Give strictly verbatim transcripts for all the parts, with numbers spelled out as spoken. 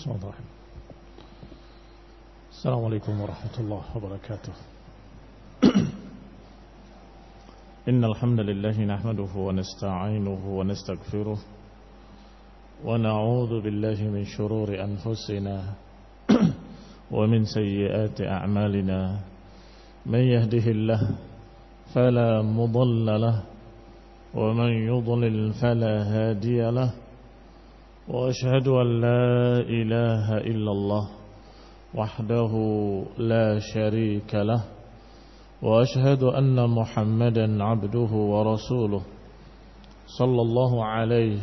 Bismillahirrahmanirrahim. Assalamualaikum warahmatullahi wabarakatuh. Innal hamdalillah nahmaduhu wa nasta'inuhu wa nastaghfiruh wa na'udzu billahi min shururi anfusina wa min sayyiati a'malina. Man yahdihillahu fala mudilla lahu wa man yudlil fala hadiya lahu. وأشهد أن لا إله إلا الله وحده لا شريك له وأشهد أن محمدا عبده ورسوله صلى الله عليه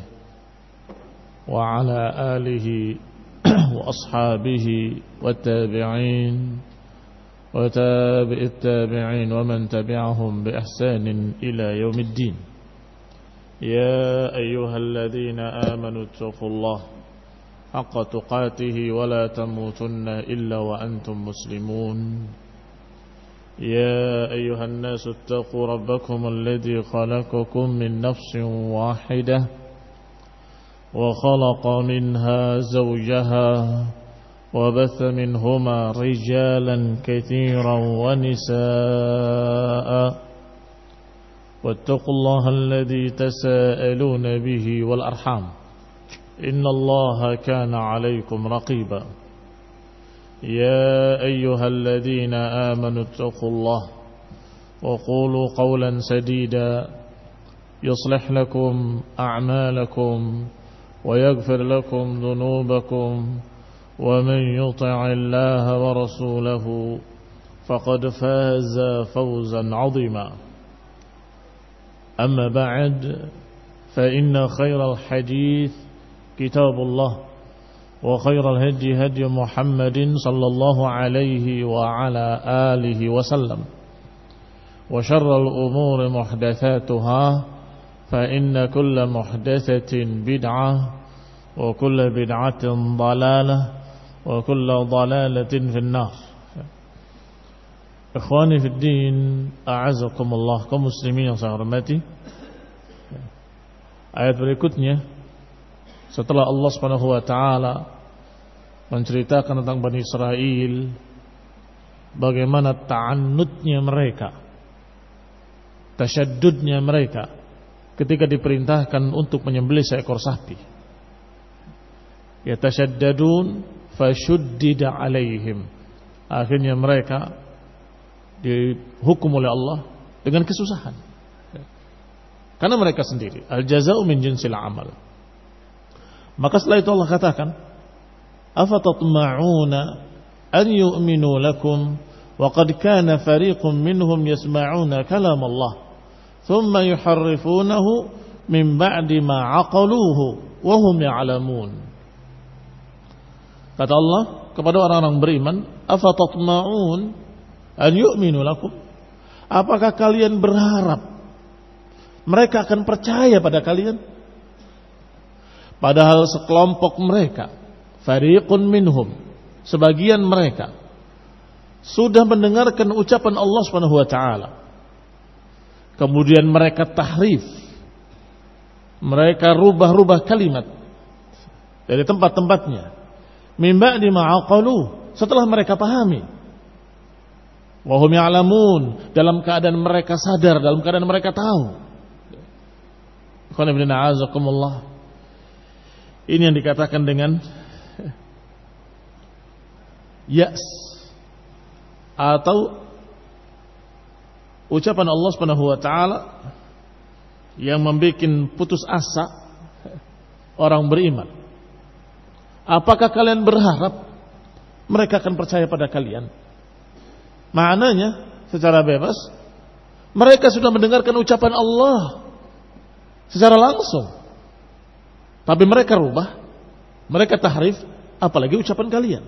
وعلى آله وأصحابه والتابعين وتابع التابعين ومن تبعهم بإحسان إلى يوم الدين. يا أيها الذين آمنوا اتقوا الله حق تقاته ولا تموتن إلا وأنتم مسلمون. يا أيها الناس اتقوا ربكم الذي خلقكم من نفس واحدة وخلق منها زوجها وبث منهما رجالا كثيرا ونساء واتقوا الله الذي تساءلون به والأرحام إن الله كان عليكم رقيبا. يا أيها الذين آمنوا اتقوا الله وقولوا قولا سديدا يصلح لكم أعمالكم ويغفر لكم ذنوبكم ومن يطع الله ورسوله فقد فاز فوزا عظيما. أما بعد فإن خير الحديث كتاب الله وخير الهدي هدي محمد صلى الله عليه وعلى آله وسلم وشر الأمور محدثاتها فإن كل محدثة بدعة وكل بدعة ضلالة وكل ضلالة في النار. Ikhwani fi din, a'azakumullah, kaum muslimin yang saya hormati. Ayat berikutnya setelah Allah Subhanahu wa taala menceritakan tentang Bani Israel, bagaimana ta'annutnya mereka, tasyaddudnya mereka ketika diperintahkan untuk menyembelih seekor sapi. Yatasyaddadun fashuddida alaihim. Akhirnya mereka dihukum oleh Allah dengan kesusahan karena mereka sendiri. Al-jaza'u min jinsil amal. Maka setelah itu Allah katakan, afatatma'una an yu'minu lakum wa qad kana fariqun minhum yasma'una kalam Allah thumma yuharrifunahu min ba'di ma 'aqaluhu wa hum ya'lamun. Kata Allah kepada orang-orang beriman, afatatma'un an yu'minu lakum, apakah kalian berharap mereka akan percaya pada kalian? Padahal sekelompok mereka, fariqun minhum, sebagian mereka sudah mendengarkan ucapan Allah Subhanahu wa taala. Kemudian mereka tahrif, mereka rubah-rubah kalimat dari tempat-tempatnya. Min ba'di ma aqalu, setelah mereka pahami. Wa hum ya'lamun, dalam keadaan mereka sadar, dalam keadaan mereka tahu. Ikhwan ibn a'azakumullah, ini yang dikatakan dengan ya's, atau ucapan Allah Subhanahu wa taala yang membuat putus asa orang beriman. Apakah kalian berharap mereka akan percaya pada kalian? Maknanya secara bebas mereka sudah mendengarkan ucapan Allah secara langsung, tapi mereka rubah, mereka tahrif, apalagi ucapan kalian.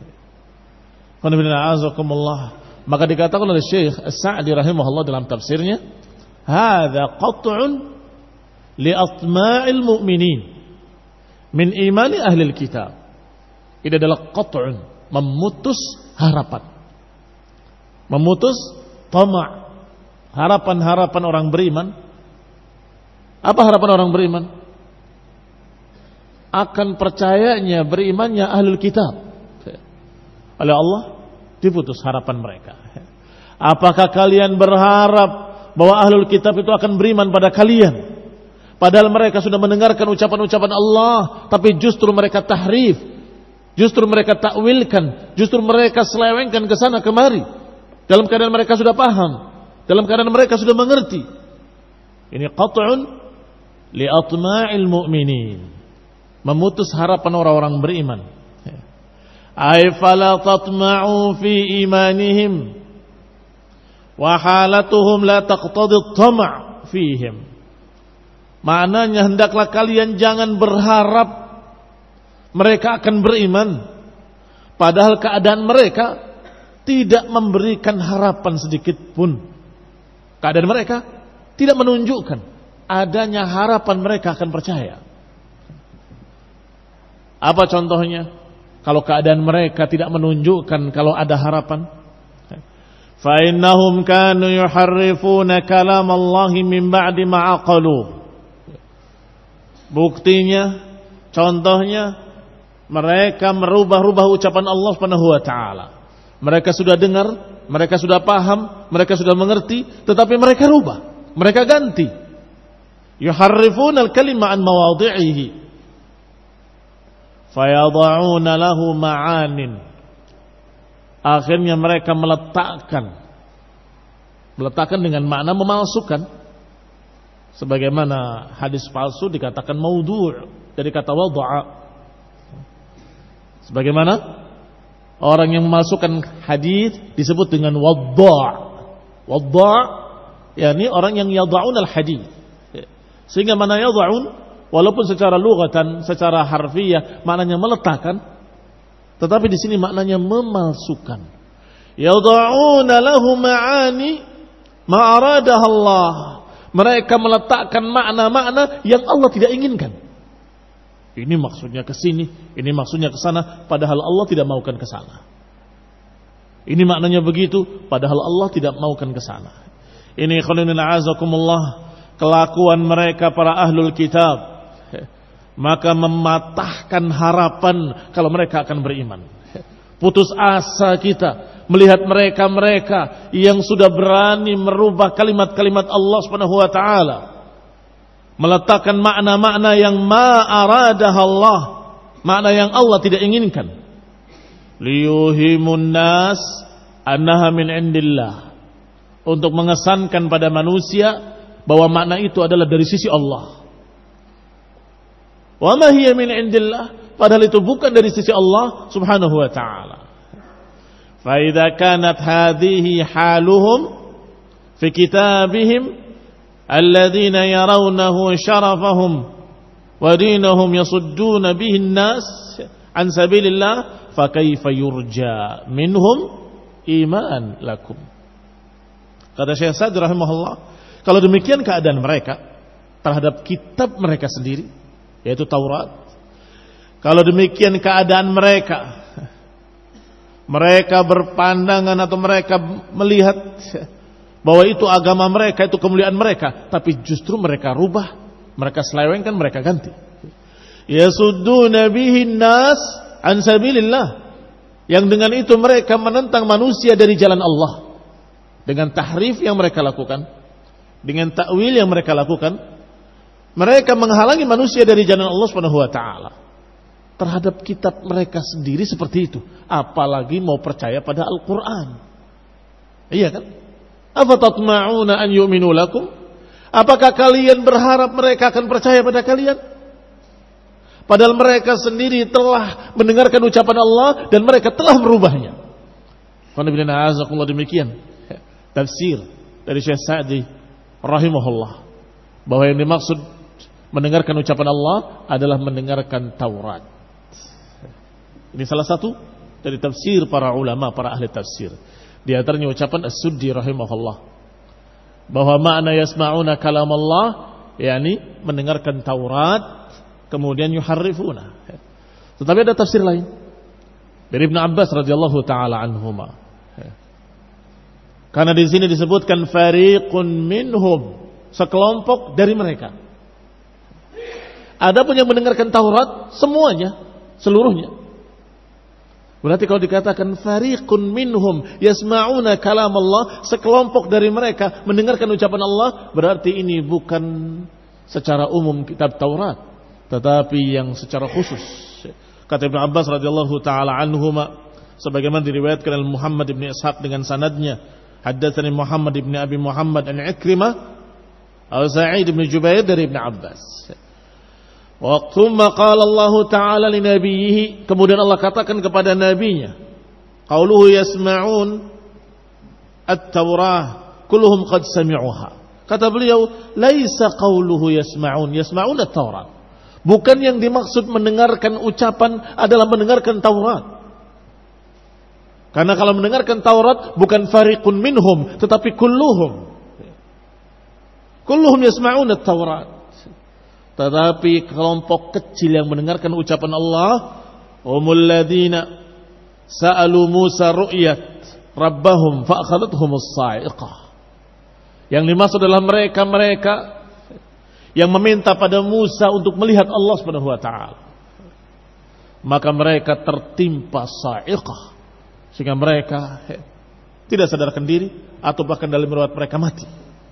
Maka dikatakan oleh Syekh As-Sa'di rahimahullah dalam tafsirnya, hadza qat'un li atma'il mu'minin min imani ahli kitab. Ini adalah qat'un, memutus harapan, memutus tama', harapan-harapan orang beriman. Apa harapan orang beriman? akan percayanya, berimannya ahlul kitab. Oleh Allah diputus harapan mereka. Apakah kalian berharap bahwa ahlul kitab itu akan beriman pada kalian? Padahal mereka sudah mendengarkan ucapan-ucapan Allah, tapi justru mereka tahrif, justru mereka takwilkan, justru mereka selewengkan ke sana kemari. Dalam keadaan mereka sudah paham, dalam keadaan mereka sudah mengerti. Ini qat'un li atma'il mu'minin, memutus harapan orang-orang beriman. Ay fala tatma'u fi imanihim wa halatuhum la taqtadi at-tam' fihim. Maknanya hendaklah kalian jangan berharap mereka akan beriman, padahal keadaan mereka tidak memberikan harapan sedikit pun. Keadaan mereka tidak menunjukkan adanya harapan mereka akan percaya. Apa contohnya? Kalau keadaan mereka tidak menunjukkan kalau ada harapan. Fa innahum kanu yuharrifuna kalam Allah min ba'di ma aqalu. Buktinya, contohnya, mereka merubah-rubah ucapan Allah Subhanahu wa taala. Mereka sudah dengar, mereka sudah paham, mereka sudah mengerti, tetapi mereka rubah, mereka ganti. Yuharrifuna al-kalima an mawadhi'ihi. Fayadha'una lahu ma'anin. Akhirnya mereka meletakkan meletakkan dengan makna memalsukan. Sebagaimana hadis palsu dikatakan maudhu' dari kata wadha'a. Sebagaimana orang yang memalsukan hadis disebut dengan wadha'. Wadha' yakni orang yang yadha'un al-hadis. Sehingga mana yadha'un walaupun secara lughatan, secara harfiah maknanya meletakkan, tetapi di sini maknanya memalsukan. Yad'una lahu ma'ani ma aradaha Allah. Mereka meletakkan makna-makna yang Allah tidak inginkan. Ini maksudnya ke sini, ini maksudnya ke sana, padahal Allah tidak maukan ke sana. Ini maknanya begitu, padahal Allah tidak maukan ke sana. Ini khonina a'azakumullah, kelakuan mereka para ahlul kitab. Maka mematahkan harapan kalau mereka akan beriman. Putus asa kita melihat mereka-mereka yang sudah berani merubah kalimat-kalimat Allah Subhanahu wa taala, meletakkan makna-makna yang ma aradaha Allah, makna yang Allah tidak inginkan. Liyuhimun nas annaha min indillah, untuk mengesankan pada manusia bahwa makna itu adalah dari sisi Allah. Wa ma hiya min indillah, padahal itu bukan dari sisi Allah Subhanahu wa taala. Fa idza kanat hadhihi haluhum fi kitabihim alladhina yarawnahu syarafahum wa dinahum yasudduna bihi an-nas an sabilillah fa kaifa yurja minhum iman lakum. Kata Syekh Sa'di rahimahullah, kalau demikian keadaan mereka terhadap kitab mereka sendiri, yaitu Taurat, kalau demikian keadaan mereka, mereka berpandangan atau mereka melihat bahwa itu agama mereka, itu kemuliaan mereka, tapi justru mereka rubah, mereka selewengkan, mereka ganti. Yasudduna bihin nas an sabilillah, yang dengan itu mereka menentang manusia dari jalan Allah, dengan tahrif yang mereka lakukan, dengan takwil yang mereka lakukan. Mereka menghalangi manusia dari jalan Allah Subhanahu wa taala. Terhadap kitab mereka sendiri seperti itu, apalagi mau percaya pada Al-Qur'an. Iya kan? Afatatma'una an yu'minu lakum? Apakah kalian berharap mereka akan percaya pada kalian? Padahal mereka sendiri telah mendengarkan ucapan Allah dan mereka telah merubahnya. Qanibina azakumullah, demikian tafsir dari Syekh Sa'di rahimahullah, bahwa yang dimaksud mendengarkan ucapan Allah adalah mendengarkan Taurat. Ini salah satu dari tafsir para ulama, para ahli tafsir. Di antaranya ucapan As-Suddi rahimahullah, bahwa makna yasma'una kalam Allah, yakni mendengarkan Taurat, kemudian yuharrifuna. Tetapi ada tafsir lain dari Ibnu Abbas radhiyallahu taala anhuma. Karena di sini disebutkan fariqun minhum, sekelompok dari mereka. Adapun yang mendengarkan Taurat semuanya, seluruhnya. Berarti kalau dikatakan fariqun minhum yasma'una kalam Allah, sekelompok dari mereka mendengarkan ucapan Allah, berarti ini bukan secara umum kitab Taurat, tetapi yang secara khusus. Kata Ibnu Abbas radhiyallahu taala anhuma, sebagaimana diriwayatkan oleh Muhammad bin Ishaq dengan sanadnya, haddatsani Muhammad bin Abi Muhammad an Ikrimah al-Sa'id bin Jubair dari Ibnu Abbas. Waqtumma qala Allah Ta'ala li nabiyhi, kemudian Allah katakan kepada nabinya, qauluhu yasma'un at-Taurah kulluhum qad sami'uha. Kata beliau, laisa qauluhu yasma'un, yasma'un at-Taurah. Bukan yang dimaksud mendengarkan ucapan adalah mendengarkan Taurat. Karena kalau mendengarkan Taurat bukan fariqun minhum, tetapi kulluhum. Kulluhum yasma'un at-Taurat. Tetapi kelompok kecil yang mendengarkan ucapan Allah, humul ladina sa'alu Musa ru'yat rabbahum fa'akhadathum as-sa'iqah. Yang dimaksud adalah mereka-mereka yang meminta pada Musa untuk melihat Allah Subhanahu wa taala. Maka mereka tertimpa sa'iqah sehingga mereka he, tidak sadarkan diri atau bahkan dalam riwayat mereka mati.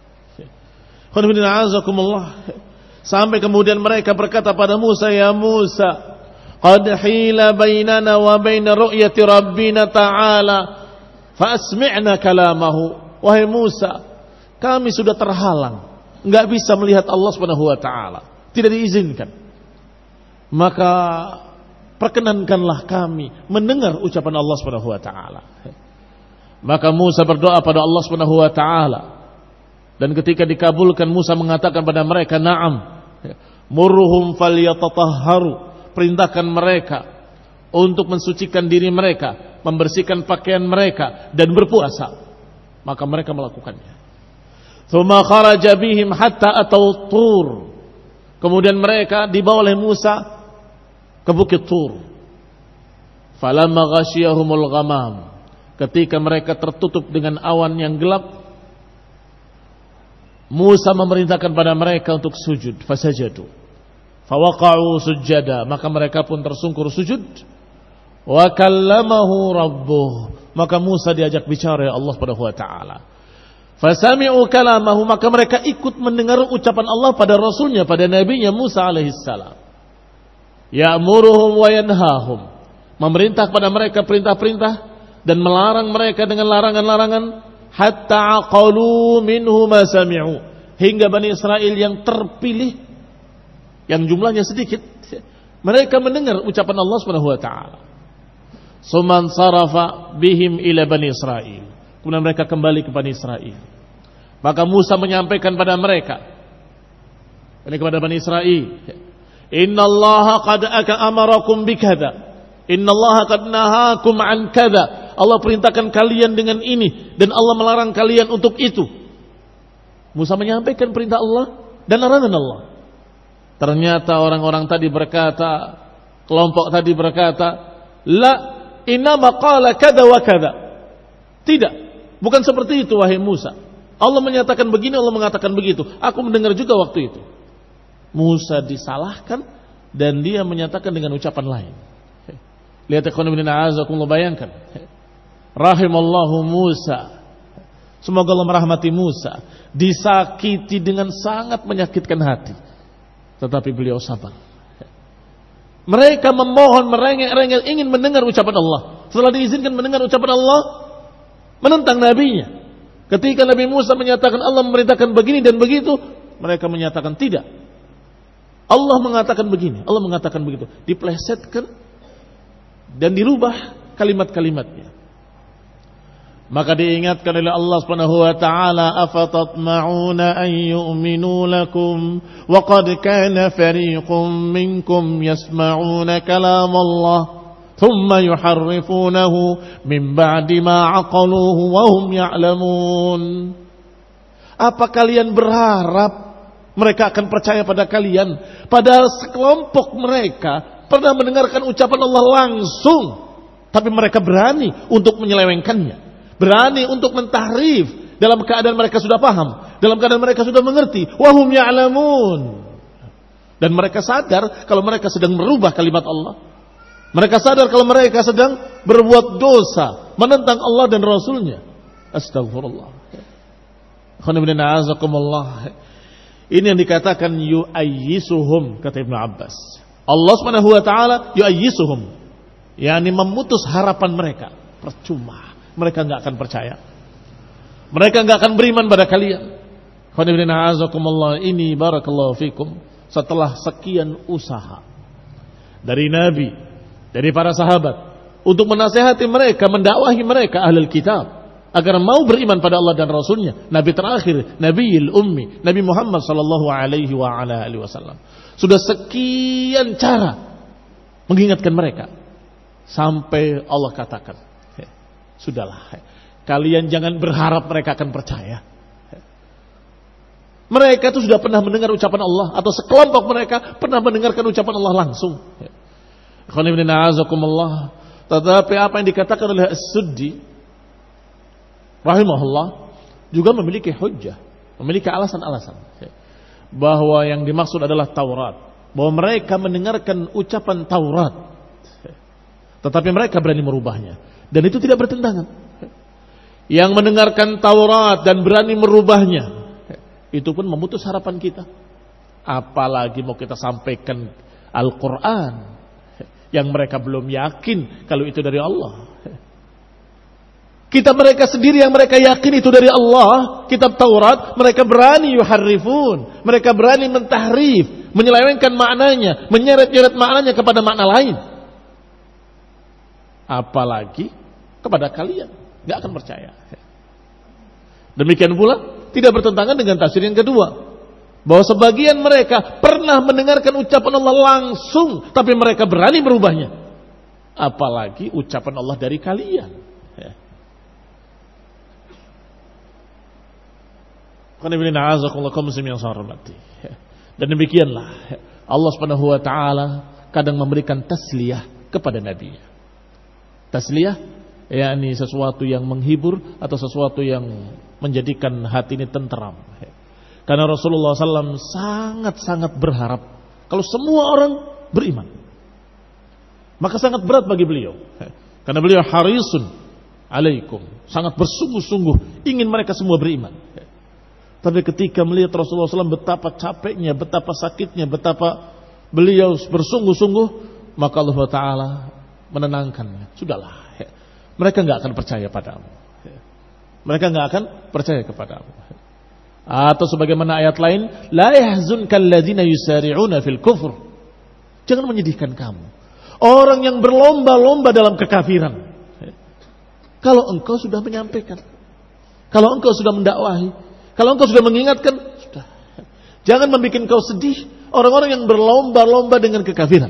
Sampai kemudian mereka berkata pada Musa, ya Musa, qad hila bainana wa baina ru'yati rabbina ta'ala fa asmi'na kalamahu. Wahai Musa, kami sudah terhalang, enggak bisa melihat Allah Subhanahu wa taala, tidak diizinkan. Maka perkenankanlah kami mendengar ucapan Allah Subhanahu wa taala. Maka Musa berdoa pada Allah Subhanahu wa taala, dan ketika dikabulkan Musa mengatakan pada mereka, na'am, murhum falyatatahharu, perintahkan mereka untuk mensucikan diri mereka, membersihkan pakaian mereka dan berpuasa. Maka mereka melakukannya. Tsumma kharaja bihim hatta atau Tur. Kemudian mereka dibawa oleh Musa ke bukit Tur. Falamma ghasyiyahumul ghamam, ketika mereka tertutup dengan awan yang gelap, Musa memerintahkan pada mereka untuk sujud, fasajadu, fawaqa'u sujada, maka mereka pun tersungkur sujud. Wa kallamahu rabbuh, maka Musa diajak bicara ya Allah Subhanahu wa taala. Fasami'u kalamahu, maka mereka ikut mendengar ucapan Allah pada rasulnya, pada nabinya Musa alaihi salam. Ya'muruhum wa yanhahum, memerintah pada mereka perintah-perintah dan melarang mereka dengan larangan-larangan. Hatta aqalu minhu ma sami'u, hingga Bani Israel yang terpilih, yang jumlahnya sedikit, mereka mendengar ucapan Allah Subhanahu wa taala. Suman sarafa bihim ila Bani Israel, kemudian mereka kembali ke Bani Israel. Maka Musa menyampaikan pada mereka, ini kepada Bani Israel, innallaha qad amarakum bikadza, innallaha qad nahakum an kadza. Allah perintahkan kalian dengan ini dan Allah melarang kalian untuk itu. Musa menyampaikan perintah Allah dan larangan Allah. Ternyata orang-orang tadi berkata, kelompok tadi berkata, la innama qala kada wa kada. Tidak, bukan seperti itu wahai Musa. Allah menyatakan begini, Allah mengatakan begitu. Aku mendengar juga waktu itu. Musa disalahkan dan dia menyatakan dengan ucapan lain. Lihat ikhwan fillah, azakumullah, bayangkan. Rahimallahu Musa, semoga Allah merahmati Musa, disakiti dengan sangat menyakitkan hati, tetapi beliau sabar. Mereka memohon, merengek-rengek ingin mendengar ucapan Allah. Setelah diizinkan mendengar ucapan Allah, menentang nabinya. Ketika Nabi Musa menyatakan Allah memerintahkan begini dan begitu, mereka menyatakan tidak. Allah mengatakan begini, Allah mengatakan begitu. Diplesetkan dan dirubah kalimat-kalimatnya. Maka diingatkan oleh Allah Subhanahu wa taala, afatatma'una an yu'minu lakum wa qad kana fariqum minkum yasma'una kalam Allah thumma yuharrifunahu min ba'di ma 'aqaluhu wa hum ya'lamun. Apa kalian berharap mereka akan percaya pada kalian, padahal sekelompok mereka pernah mendengarkan ucapan Allah langsung, tapi mereka berani untuk menyelewengkannya, berani untuk mentahrif dalam keadaan mereka sudah paham, dalam keadaan mereka sudah mengerti. Wahum ya'lamun. Dan mereka sadar kalau mereka sedang merubah kalimat Allah. Mereka sadar kalau mereka sedang berbuat dosa, menentang Allah dan Rasulnya. Astagfirullah. Ini yang dikatakan yu'ayyisuhum, kata Ibnu Abbas. Allah Subhanahu wa taala yu'ayyisuhum, yakni memutus harapan mereka. Percuma, mereka enggak akan percaya. Mereka enggak akan beriman pada kalian. Ini barakallahu fikum, setelah sekian usaha dari Nabi, dari para sahabat untuk menasihati mereka, mendakwahi mereka ahlul kitab agar mau beriman pada Allah dan Rasulnya, Nabi terakhir, Nabiul Ummi, Nabi Muhammad sallallahu alaihi wa ala alihi wasallam, sudah sekian cara mengingatkan mereka sampai Allah katakan, sudahlah, kalian jangan berharap mereka akan percaya. Mereka itu sudah pernah mendengar ucapan Allah, atau sekelompok mereka pernah mendengarkan ucapan Allah langsung. Tetapi apa yang dikatakan oleh As-Suddi rahimahullah juga memiliki hujjah, memiliki alasan-alasan bahwa yang dimaksud adalah Taurat, bahwa mereka mendengarkan ucapan Taurat tetapi mereka berani merubahnya, dan itu tidak bertentangan. Yang mendengarkan Taurat dan berani merubahnya, itu pun memutus harapan kita. Apalagi mau kita sampaikan Al-Quran yang mereka belum yakin kalau itu dari Allah. Kita mereka sendiri yang mereka yakin itu dari Allah, kitab Taurat, mereka berani yuharrifun, mereka berani mentahrif, menyelewengkan maknanya, menyeret-nyeret maknanya kepada makna lain. Apalagi kepada kalian, gak akan percaya. Demikian pula tidak bertentangan dengan tafsir yang kedua, bahwa sebagian mereka pernah mendengarkan ucapan Allah langsung, tapi mereka berani merubahnya. Apalagi ucapan Allah dari kalian. Dan demikianlah Allah Subhanahu wa taala kadang memberikan tasliyah kepada nabinya. Tasliyah yakni sesuatu yang menghibur atau sesuatu yang menjadikan hati ini tenteram. Karena Rasulullah sallallahu alaihi wasallam sangat-sangat berharap kalau semua orang beriman. Maka sangat berat bagi beliau. Karena beliau harisun alaikum, sangat bersungguh-sungguh ingin mereka semua beriman. Tapi ketika melihat Rasulullah sallallahu alaihi wasallam betapa capeknya, betapa sakitnya, betapa beliau bersungguh-sungguh, maka Allah Taala menenangkannya. Sudahlah, mereka enggak akan percaya padamu. Mereka enggak akan percaya kepadamu. Atau sebagaimana ayat lain, la yahzunkal ladzina yusari'una fil kufur. Jangan menyedihkan kamu orang yang berlomba-lomba dalam kekafiran. Kalau engkau sudah menyampaikan, kalau engkau sudah mendakwahi, kalau engkau sudah mengingatkan, sudah. Jangan membuat kau sedih orang-orang yang berlomba-lomba dengan kekafiran.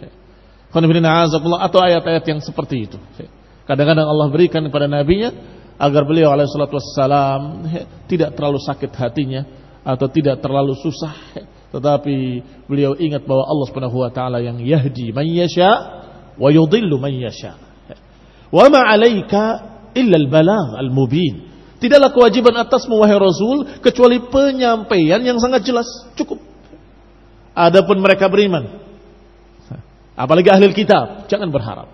Atau ayat-ayat yang seperti itu. Kadang-kadang Allah berikan kepada nabinya agar beliau alaihi salatu wassalam tidak terlalu sakit hatinya atau tidak terlalu susah, tetapi beliau ingat bahwa Allah Subhanahu wa taala yang yahdi man yasha wa yudhillu man yasha. Wa ma 'alaika illa al-balagh al-mubin. Tidaklah kewajiban atasmu wahai Rasul kecuali penyampaian yang sangat jelas, cukup. Adapun mereka beriman, apalagi ahli kitab, jangan berharap.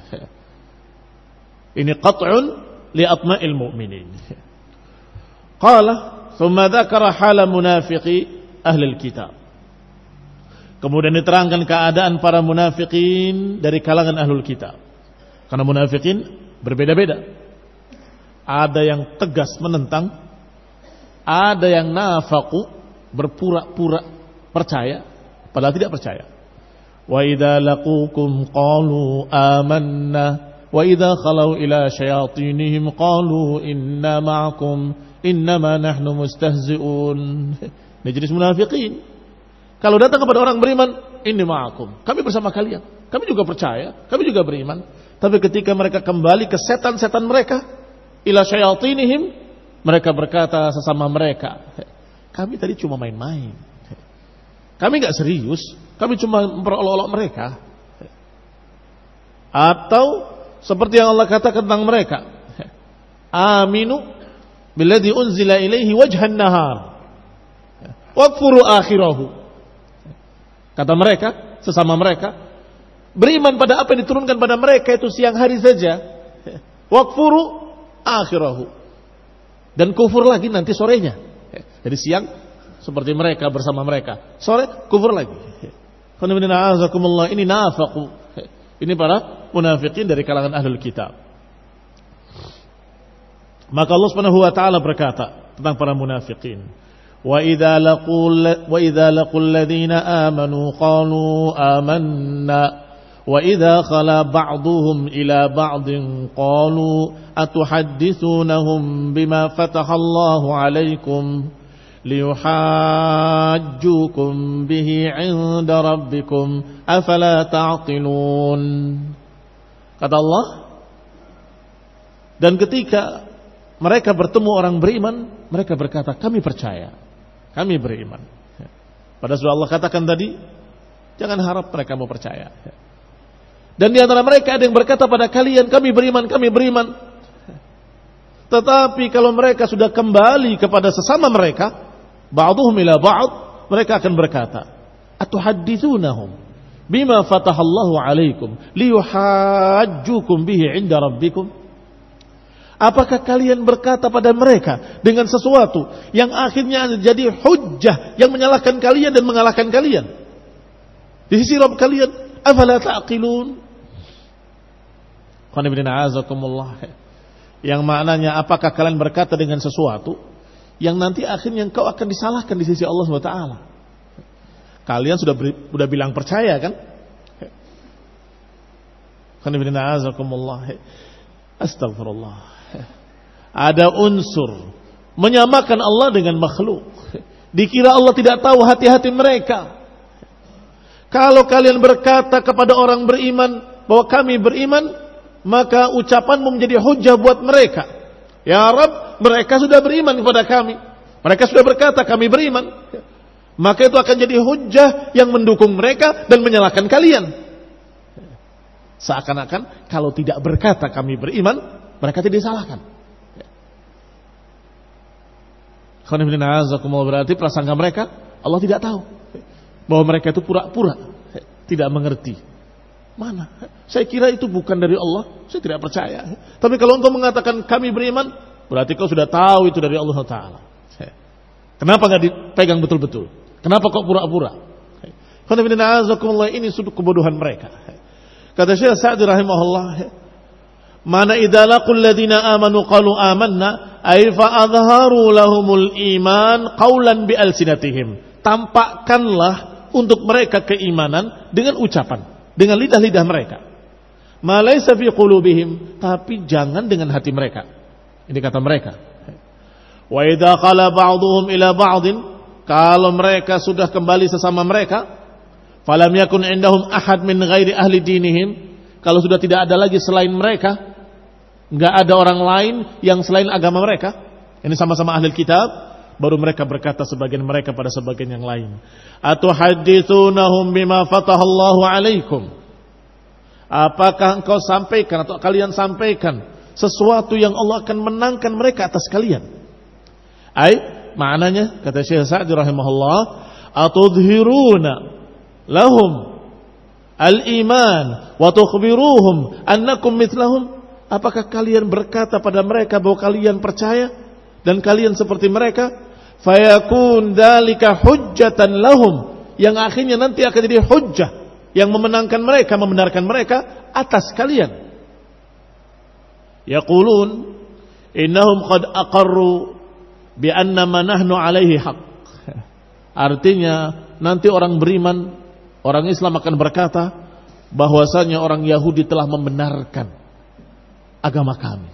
Ini qat'un li atma'il mu'minin. Qala thumma dzakara hala munafiqi ahli kitab. Kemudian diterangkan keadaan para munafikin dari kalangan ahlul kitab. Karena munafikin berbeda-beda. Ada yang tegas menentang, ada yang nafaqu, berpura-pura percaya padahal tidak percaya. Wa idza laqukum qalu amanna wa idza khalau ila syayatinihim qalu inna ma'akum innama nahnu mustahzi'un. Ini jenis munafikin. Kalau datang kepada orang beriman, inni ma'akum, kami bersama kalian, kami juga percaya, kami juga beriman. Tapi ketika mereka kembali ke setan-setan mereka, ila syayatinihim, mereka berkata sesama mereka, kami tadi cuma main-main, kami gak serius, kami cuma memperolok-olok mereka. Atau seperti yang Allah katakan tentang mereka, aminu billadzi unzila ilaihi wajhan nahar wakfuru akhirahu. Kata mereka, sesama mereka, beriman pada apa yang diturunkan pada mereka itu siang hari saja. Wakfuru akhirahu. Dan kufur lagi nanti sorenya. Jadi siang seperti mereka bersama mereka, sore kufur lagi. Ini nafaqu. Ini para munafikin dari kalangan ahlul kitab. Maka Allah Subhanahu wa taala berkata tentang para munafikin, wa idza laqul wa idza laqul ladzina amanu qalu amanna wa idza khala ba'dhum ila ba'din qalu atuhaddithunahum bima fataha Allahu 'alaikum liyuhajjukum bihi 'inda rabbikum afala ta'qilun. Kata Allah, dan ketika mereka bertemu orang beriman, mereka berkata, kami percaya, kami beriman. Pada surah Allah katakan tadi, jangan harap mereka mau percaya. Dan di antara mereka ada yang berkata pada kalian, kami beriman, kami beriman. Tetapi kalau mereka sudah kembali kepada sesama mereka, ba'duhum ila ba'd, mereka akan berkata, atuhaddithunahum bima fatahallahu 'alaikum liyuhajjukum bihi 'inda rabbikum. Apakah kalian berkata pada mereka dengan sesuatu yang akhirnya jadi hujjah yang menyalahkan kalian dan mengalahkan kalian di sisi Rabb kalian? Afala ta'qilun. Qul inna a'azakumullah. Yang maknanya, apakah kalian berkata dengan sesuatu yang nanti akhirnya engkau akan disalahkan di sisi Allah subhanahu wa taala? Kalian sudah beri, sudah bilang percaya kan? Astagfirullah. Ada unsur menyamakan Allah dengan makhluk. Dikira Allah tidak tahu hati-hati mereka. Kalau kalian berkata kepada orang beriman bahwa kami beriman, maka ucapanmu menjadi hujah buat mereka. Ya Rabb, mereka sudah beriman kepada kami. Mereka sudah berkata kami beriman. Maka itu akan jadi hujah yang mendukung mereka dan menyalahkan kalian. Seakan-akan kalau tidak berkata kami beriman, mereka tidak disalahkan. Berarti prasangka mereka, Allah tidak tahu bahwa mereka itu pura-pura tidak mengerti. Mana? Saya kira itu bukan dari Allah, saya tidak percaya. Tapi kalau engkau mengatakan kami beriman, berarti kau sudah tahu itu dari Allah Ta'ala. Kenapa gak dipegang betul-betul? Kenapa kok pura-pura? Ini sudut kebodohan mereka. Kata Syekh Sa'di rahimahullah, mana idza laqul ladzina amanu qalu amanna ay fa adharu lahumul iman qaulan bi alsinatihim. Tampakkanlah untuk mereka keimanan dengan ucapan, dengan lidah-lidah mereka. Ma laysa fi qulubihim, tapi jangan dengan hati mereka. Ini kata mereka. Wa idza qala ba'dhum ila ba'din, kalau mereka sudah kembali sesama mereka, falam yakun indahum ahad min ghairi ahli dinihim, kalau sudah tidak ada lagi selain mereka, enggak ada orang lain yang selain agama mereka, ini sama-sama ahli kitab, baru mereka berkata sebagian mereka pada sebagian yang lain, atuhaddithunahum bima fatahallahu alaikum, apakah engkau sampaikan atau kalian sampaikan sesuatu yang Allah akan menangkan mereka atas kalian? Ai, maknanya kata Syekh Sa'di rahimahullah, atudhiruna lahum al-iman wa tukhbiruhum annakum mithlahum, apakah kalian berkata pada mereka bahwa kalian percaya dan kalian seperti mereka? Fayakun dzalika hujjatan lahum, yang akhirnya nanti akan jadi hujjah yang memenangkan mereka, membenarkan mereka atas kalian. Yaqulun innahum qad aqarru bi anna ma nahnu alaihi haq. Artinya nanti orang beriman, orang Islam akan berkata bahwasanya orang Yahudi telah membenarkan agama kami.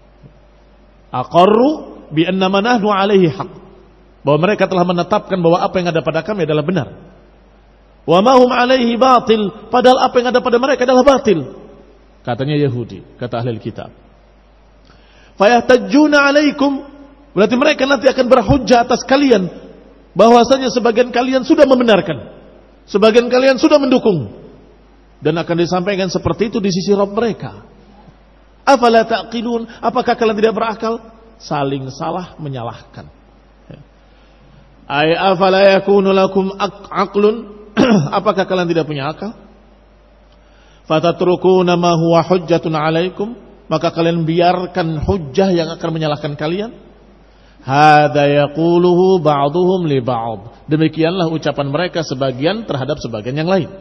Aqarru bi anna ma nahnu alaihi haq, bahwa mereka telah menetapkan bahwa apa yang ada pada kami adalah benar. Wa ma hum alaihi batil, padahal apa yang ada pada mereka adalah batil. Katanya Yahudi, kata ahli kitab. Fayahtajjuna alaikum, berarti mereka nanti akan berhujjah atas kalian bahwasanya sebagian kalian sudah membenarkan, sebagian kalian sudah mendukung, dan akan disampaikan seperti itu di sisi Rabb mereka. Afala ta'qilun, apakah kalian tidak berakal? Saling salah menyalahkan. Ay afala yakunu lakum aqlun, apakah kalian tidak punya akal? Fatatrukuna ma huwa hujjatun alaikum, maka kalian biarkan hujjah yang akan menyalahkan kalian. Hada yaquluhu ba'duhum li ba'd. Demikianlah ucapan mereka sebagian terhadap sebagian yang lain.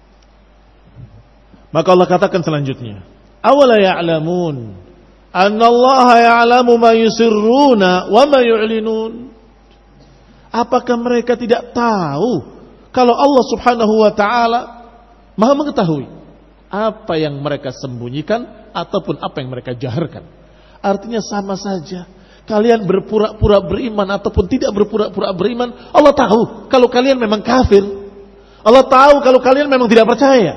Maka Allah katakan selanjutnya, awala ya'lamun anna Allah ya'lamu ma yusirruna wa ma yu'linun. Apakah mereka tidak tahu kalau Allah Subhanahu wa taala Maha mengetahui apa yang mereka sembunyikan ataupun apa yang mereka jaharkan. Artinya sama saja. Kalian berpura-pura beriman ataupun tidak berpura-pura beriman, Allah tahu kalau kalian memang kafir. Allah tahu kalau kalian memang tidak percaya.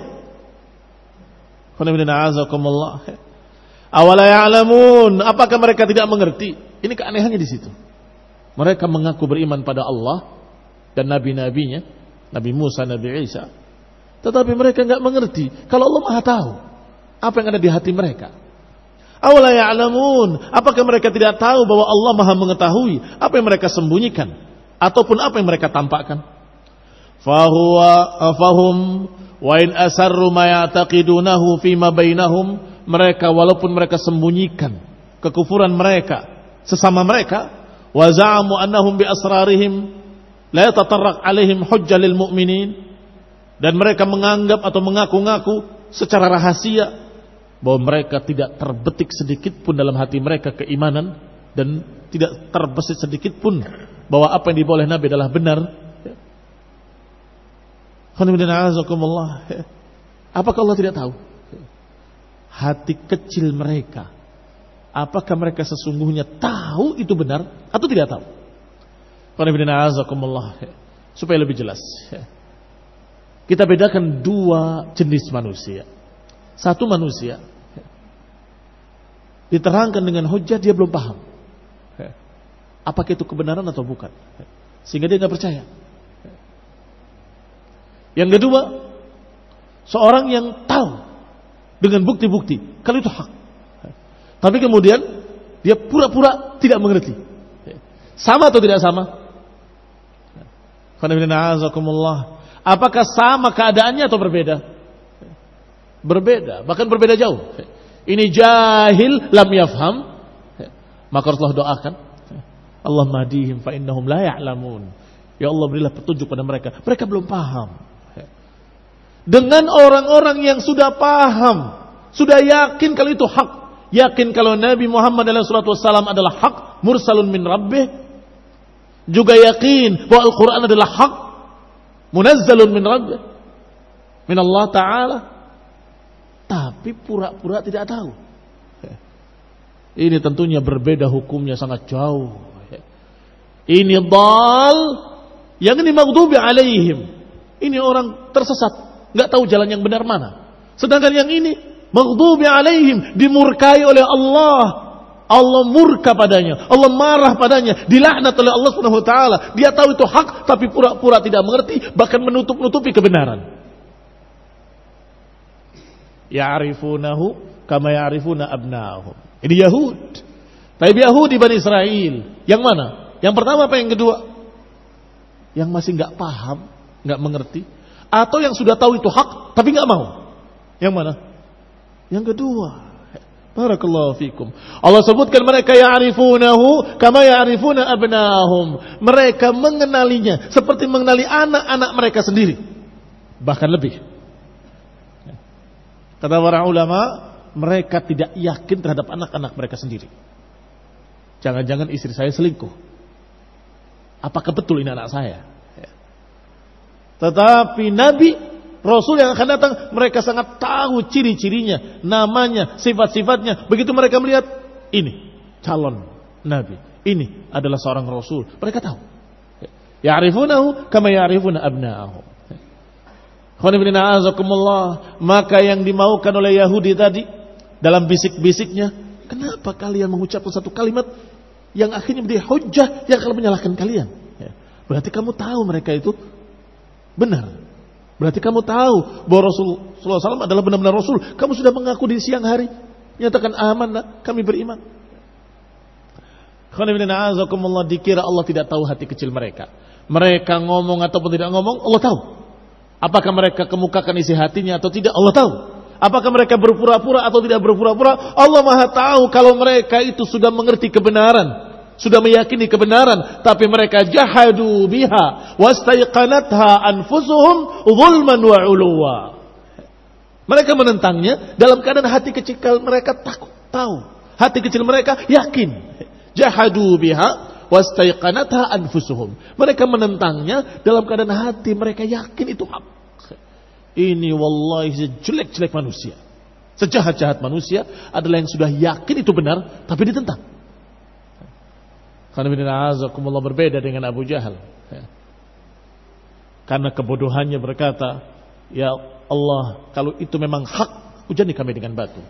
Awala ya'lamun, apakah mereka tidak mengerti? Ini keanehannya di situ. Mereka mengaku beriman pada Allah dan nabi-nabinya, Nabi Musa, Nabi Isa. Tetapi mereka enggak mengerti kalau Allah Maha tahu apa yang ada di hati mereka. Awala ya'lamun, apakah mereka tidak tahu bahwa Allah Maha mengetahui apa yang mereka sembunyikan ataupun apa yang mereka tampakkan? Fahuwa fahum wa in asarru ma ya'taqidunahu fi ma bainahum, mereka walaupun mereka sembunyikan kekufuran mereka sesama mereka, wa za'amu annahum bi asrarihim la yatatarraq alaihim hujjah lil mu'minin, dan mereka menganggap atau mengaku-ngaku secara rahasia bahwa mereka tidak terbetik sedikit pun dalam hati mereka keimanan dan tidak terbesit sedikit pun bahwa apa yang dibawa oleh Nabi adalah benar. Apakah Allah tidak tahu hati kecil mereka? Apakah mereka sesungguhnya tahu itu benar atau tidak tahu? Supaya lebih jelas, kita bedakan dua jenis manusia. Satu manusia diterangkan dengan hujjah, dia belum paham apakah itu kebenaran atau bukan, sehingga dia tidak percaya. Yang kedua, seorang yang tahu dengan bukti-bukti kalau itu hak, tapi kemudian dia pura-pura tidak mengerti. Sama atau tidak sama? Apakah sama keadaannya atau berbeda? Berbeda, bahkan berbeda jauh. Ini jahil lam yafham, maka Rasulullah doakan, Allah mahdihim fa innahum la ya'lamun. Ya Allah, berilah petunjuk pada mereka, mereka belum paham. Dengan orang-orang yang sudah paham, sudah yakin kalau itu hak, yakin kalau Nabi Muhammad shallallahu alaihi wasallam adalah hak, mursalun min rabbih, juga yakin bahwa Al-Quran adalah hak, munazzalun min rabbih, min Allah Ta'ala, tapi pura-pura tidak tahu. Ini tentunya berbeda hukumnya, sangat jauh. Ini dal, yang ini maghdubi alaihim. Ini orang tersesat, nggak tahu jalan yang benar mana. Sedangkan yang ini maghdubi alaihim, dimurkai oleh Allah. Allah murka padanya, Allah marah padanya, dilaknat oleh Allah Subhanahu wa taala. Dia tahu itu hak tapi pura-pura tidak mengerti, bahkan menutup-nutupi kebenaran. Ya'rifunahu kama ya'rifuna abna'ahum. Ini Yahud. Tapi Yahudi Bani Israel, yang mana? Yang pertama apa yang kedua? Yang masih enggak paham, enggak mengerti, atau yang sudah tahu itu hak tapi enggak mau? Yang mana? Yang kedua. Barakallahu fikum. Allah sebutkan mereka ya'rifunahu kama ya'rifuna abna'ahum. Mereka mengenalinya seperti mengenali anak-anak mereka sendiri, bahkan lebih. Kata para ulama, mereka tidak yakin terhadap anak-anak mereka sendiri. Jangan-jangan istri saya selingkuh. Apakah betul ini anak saya? Tetapi Nabi, Rasul yang akan datang, mereka sangat tahu ciri-cirinya, namanya, sifat-sifatnya. Begitu mereka melihat, ini calon Nabi, ini adalah seorang Rasul. Mereka tahu. Ya'rifunahu kama ya'rifuna abna'ahum. Maka yang dimaukan oleh Yahudi tadi dalam bisik-bisiknya, kenapa kalian mengucapkan satu kalimat yang akhirnya menjadi hujjah yang akan menyalahkan kalian? Berarti kamu tahu mereka itu benar. Berarti kamu tahu bahwa Rasulullah shallallahu alaihi wasallam adalah benar-benar Rasul. Kamu sudah mengaku di siang hari, nyatakan aman, kami beriman. Dikira Allah tidak tahu hati kecil mereka. Mereka ngomong ataupun tidak ngomong, Allah tahu. Apakah mereka kemukakan isi hatinya atau tidak, Allah tahu. Apakah mereka berpura-pura atau tidak berpura-pura, Allah Maha tahu. Kalau mereka itu sudah mengerti kebenaran, sudah meyakini kebenaran, tapi mereka jahadu biha wastaiqanatha anfusuhum zulman wa uluwa. Mereka menentangnya dalam keadaan hati kecil mereka takut, tahu. Hati kecil mereka yakin. Jahadu biha wastaiqanatha anfusuhum. Mereka menentangnya dalam keadaan hati mereka yakin itu hak. Ini wallahi sejelek-jelek manusia, sejahat-jahat manusia adalah yang sudah yakin itu benar tapi ditentang. Karena bina'azakumullah berbeda dengan Abu Jahal. Karena kebodohannya berkata, ya Allah, kalau itu memang hak, hujani kami dengan batu.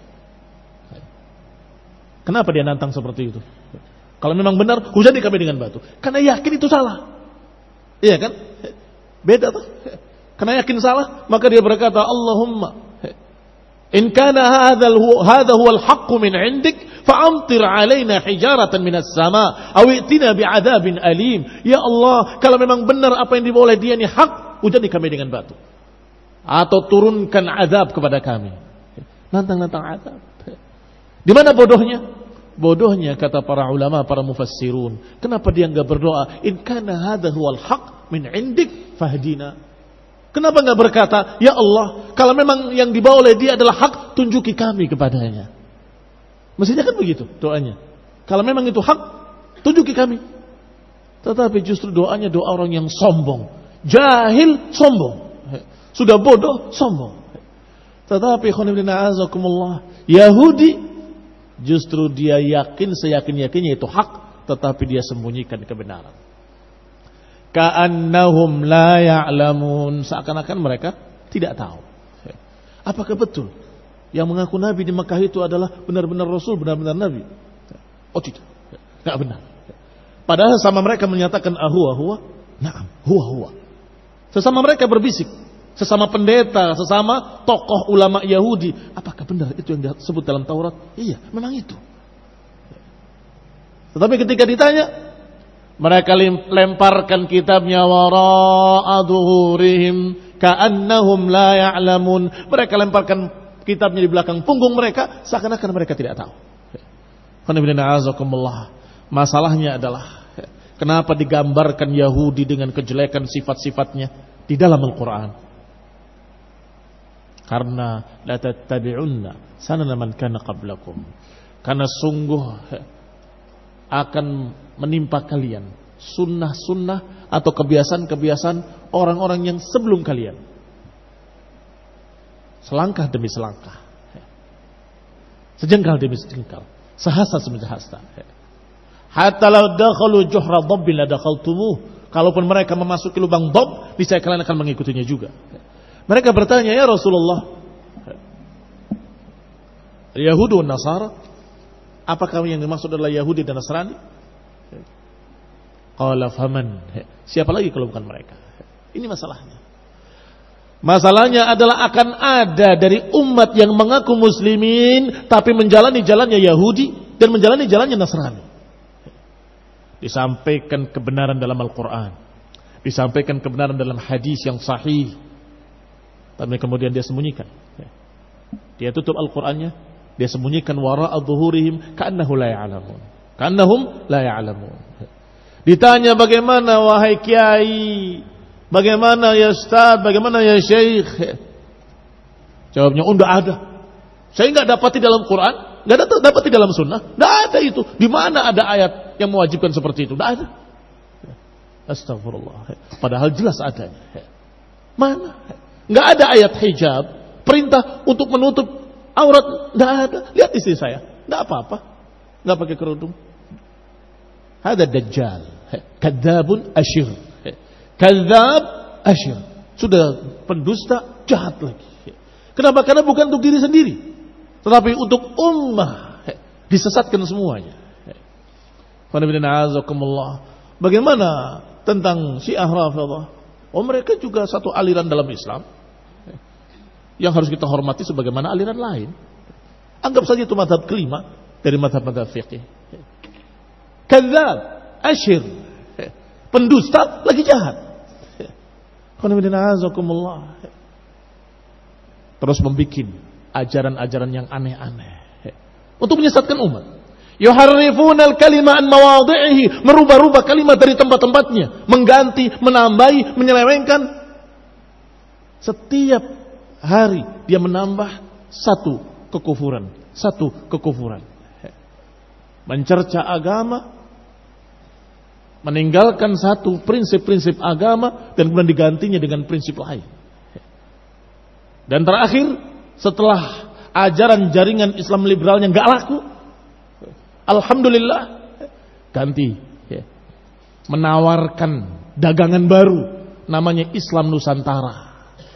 Kenapa dia nantang seperti itu? Kalau memang benar, hujani kami dengan batu. Karena yakin itu salah. Iya kan? Beda tuh. Karena yakin salah, maka dia berkata, Allahumma, in kana hadha huwa al-haqqu min 'indik, fa'amtir 'alaina hijaratan minas sama' aw i'tina bi'adzabin alim. Ya Allah, kalau memang benar apa yang dibawa oleh dia ini hak, hujani kami dengan batu. Atau turunkan azab kepada kami. Nantang-nantang azab. Di mana bodohnya? Bodohnya kata para ulama, para mufassirun. Kenapa dia enggak berdoa, in kana hadha huwa al-haqq min 'indik fahdina? Kenapa enggak berkata, ya Allah, kalau memang yang dibawa oleh dia adalah hak, tunjuki kami kepadanya. Mestinya kan begitu doanya. Kalau memang itu hak, tunjuki kami. Tetapi justru doanya doa orang yang sombong. Jahil, sombong. Sudah bodoh, sombong. Tetapi khonibina azakumullah, Yahudi, justru dia yakin, seyakin-yakinnya itu hak, tetapi dia sembunyikan kebenaran. Ka'annahum la ya'lamun, seakan-akan mereka tidak tahu. Apakah betul yang mengaku Nabi di Mekah itu adalah benar-benar Rasul, benar-benar Nabi? Oh tidak, tidak benar. Padahal sama mereka menyatakan ahuwa huwa, na'am, huwa huwa. Sesama mereka berbisik, sesama pendeta, sesama tokoh ulama Yahudi, apakah benar itu yang disebut dalam Taurat? Iya, memang itu. Tetapi ketika ditanya, mereka lemparkan kitabnya wara'a dhuhurihim ka'annahum la ya'lamun. Mereka lemparkan kitabnya di belakang punggung mereka, seakan-akan mereka tidak tahu. Masalahnya adalah kenapa digambarkan Yahudi dengan kejelekan sifat-sifatnya di dalam Al-Quran? Karena la tattabi'unna sanana man kana qablakum. Karena sungguh akan menimpa kalian sunnah-sunnah atau kebiasaan-kebiasaan orang-orang yang sebelum kalian, selangkah demi selangkah, sejengkal demi sejengkal, sehasta demi sehasta. Hatta law dakhalu juhra dhabbin la dakhaltumuh. Kalaupun mereka memasuki lubang dhab, niscaya kalian akan mengikutinya juga. Mereka bertanya, ya Rasulullah, Yahudi dan Nasara, apakah yang dimaksud adalah Yahudi dan Nasrani? Qala faman, siapa lagi kalau bukan mereka? Ini masalahnya. Masalahnya adalah akan ada dari umat yang mengaku muslimin tapi menjalani jalannya Yahudi dan menjalani jalannya Nasrani. Disampaikan kebenaran dalam Al-Quran, disampaikan kebenaran dalam hadis yang sahih, tapi kemudian dia sembunyikan. Dia tutup Al-Qurannya, dia sembunyikan wara'a dhuhurihim ka'annahu la ya'lamun. Ka'annahum la ya'lamun. Ditanya bagaimana wahai kiai, bagaimana ya ustaz, bagaimana ya syekh? Jawabnya, oh enggak ada. Saya enggak dapati dalam Quran, enggak ada dapati dalam sunnah, enggak ada itu. Di mana ada ayat yang mewajibkan seperti itu? Enggak ada. Astagfirullah. Padahal jelas adanya. Mana? Enggak ada ayat hijab, perintah untuk menutup aurat, enggak ada. Lihat istri saya, enggak apa-apa. Enggak pakai kerudung. Hada dajjal, kadzabun asyir. Kadzab asyir. Sudah pendusta, jahat lagi. Kenapa? Karena bukan untuk diri sendiri, tetapi untuk ummah. Disesatkan semuanya. Bagaimana tentang Syiah Rafidhah? Oh, mereka juga satu aliran dalam Islam yang harus kita hormati sebagaimana aliran lain. Anggap saja itu mazhab kelima dari mazhab-mazhab fiqih. Kadzab, asyir, pendusta lagi jahat. Terus membikin ajaran-ajaran yang aneh-aneh untuk menyesatkan umat. Yuharrifunal kalima an mawadhi'ihi, merubah-rubah kalimat dari tempat-tempatnya, mengganti, menambahi, menyelewengkan. Setiap hari dia menambah satu kekufuran, satu kekufuran. Mencerca agama, meninggalkan satu prinsip-prinsip agama dan kemudian digantinya dengan prinsip lain. Dan terakhir, setelah ajaran jaringan Islam liberalnya nggak laku, alhamdulillah ganti, ya, menawarkan dagangan baru namanya Islam Nusantara.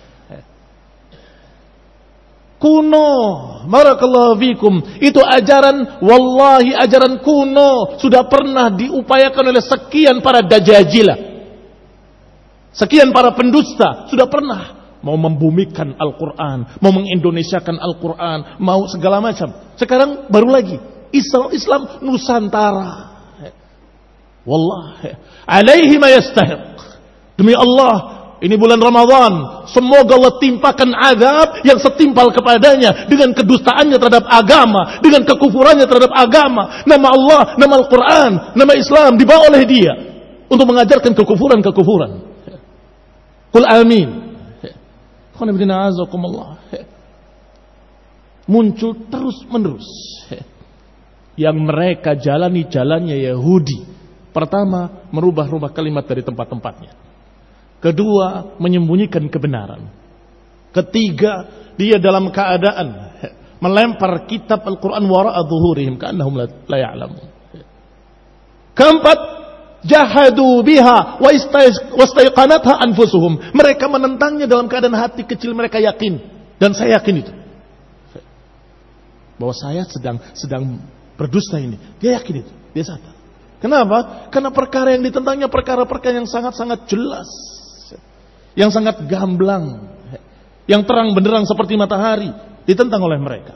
Kuno, barakallahu fikum, itu ajaran, wallahi ajaran kuno, sudah pernah diupayakan oleh sekian para dajajilah, sekian para pendusta, sudah pernah mau membumikan Al-Quran, mau mengindonesiakan Al-Quran, mau segala macam. Sekarang baru lagi Islam, Islam Nusantara. Wallahi alaihi ma yastahiq. Demi Allah, ini bulan Ramadan, semoga Allah timpakan azab yang setimpal kepadanya dengan kedustaannya terhadap agama, dengan kekufurannya terhadap agama. Nama Allah, nama Al-Quran, nama Islam dibawa oleh dia untuk mengajarkan kekufuran-kekufuran. Qul amin. Muncul terus menerus yang mereka jalani jalannya Yahudi. Pertama, merubah-rubah kalimat dari tempat-tempatnya. Kedua, menyembunyikan kebenaran. Ketiga, dia dalam keadaan melempar kitab Al-Quran wara'a dhuhurihim ka'annahum la ya'lamun. Keempat, jahadu biha wa istaiqanatha anfusuhum. Mereka menentangnya dalam keadaan hati kecil mereka yakin, dan saya yakin itu, bahwa saya sedang sedang berdusta ini. Dia yakin itu, dia sadar. Kenapa? Karena perkara yang ditentangnya perkara-perkara yang sangat-sangat jelas, yang sangat gamblang, yang terang benderang seperti matahari, ditentang oleh mereka.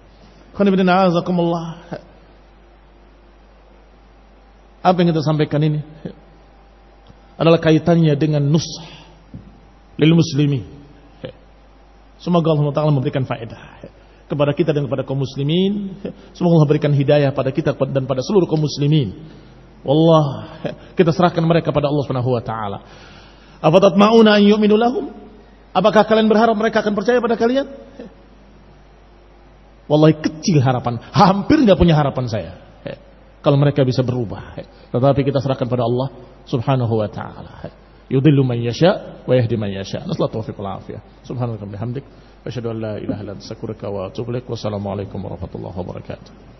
Apa yang kita sampaikan ini adalah kaitannya dengan nusah lil muslimin. Semoga Allah Taala memberikan faedah kepada kita dan kepada kaum muslimin. Semoga Allah berikan hidayah pada kita dan pada seluruh kaum muslimin. Wallah, kita serahkan mereka pada Allah Subhanahu wa taala. Afatatma'una an yu'minu lahum? Apakah kalian berharap mereka akan percaya pada kalian? Wallahi kecil harapan, hampir enggak punya harapan saya kalau mereka bisa berubah. Tetapi kita serahkan pada Allah Subhanahu wa taala. Yudhillu man yasha wa yahdi man yasha. Nasallahu taufiq wal afiyah. Subhanaka wa bihamdik, asyhadu an la ilaha illa anta astaghfiruka wa atubu ilaik. Wassalamu alaikum warahmatullahi wabarakatuh.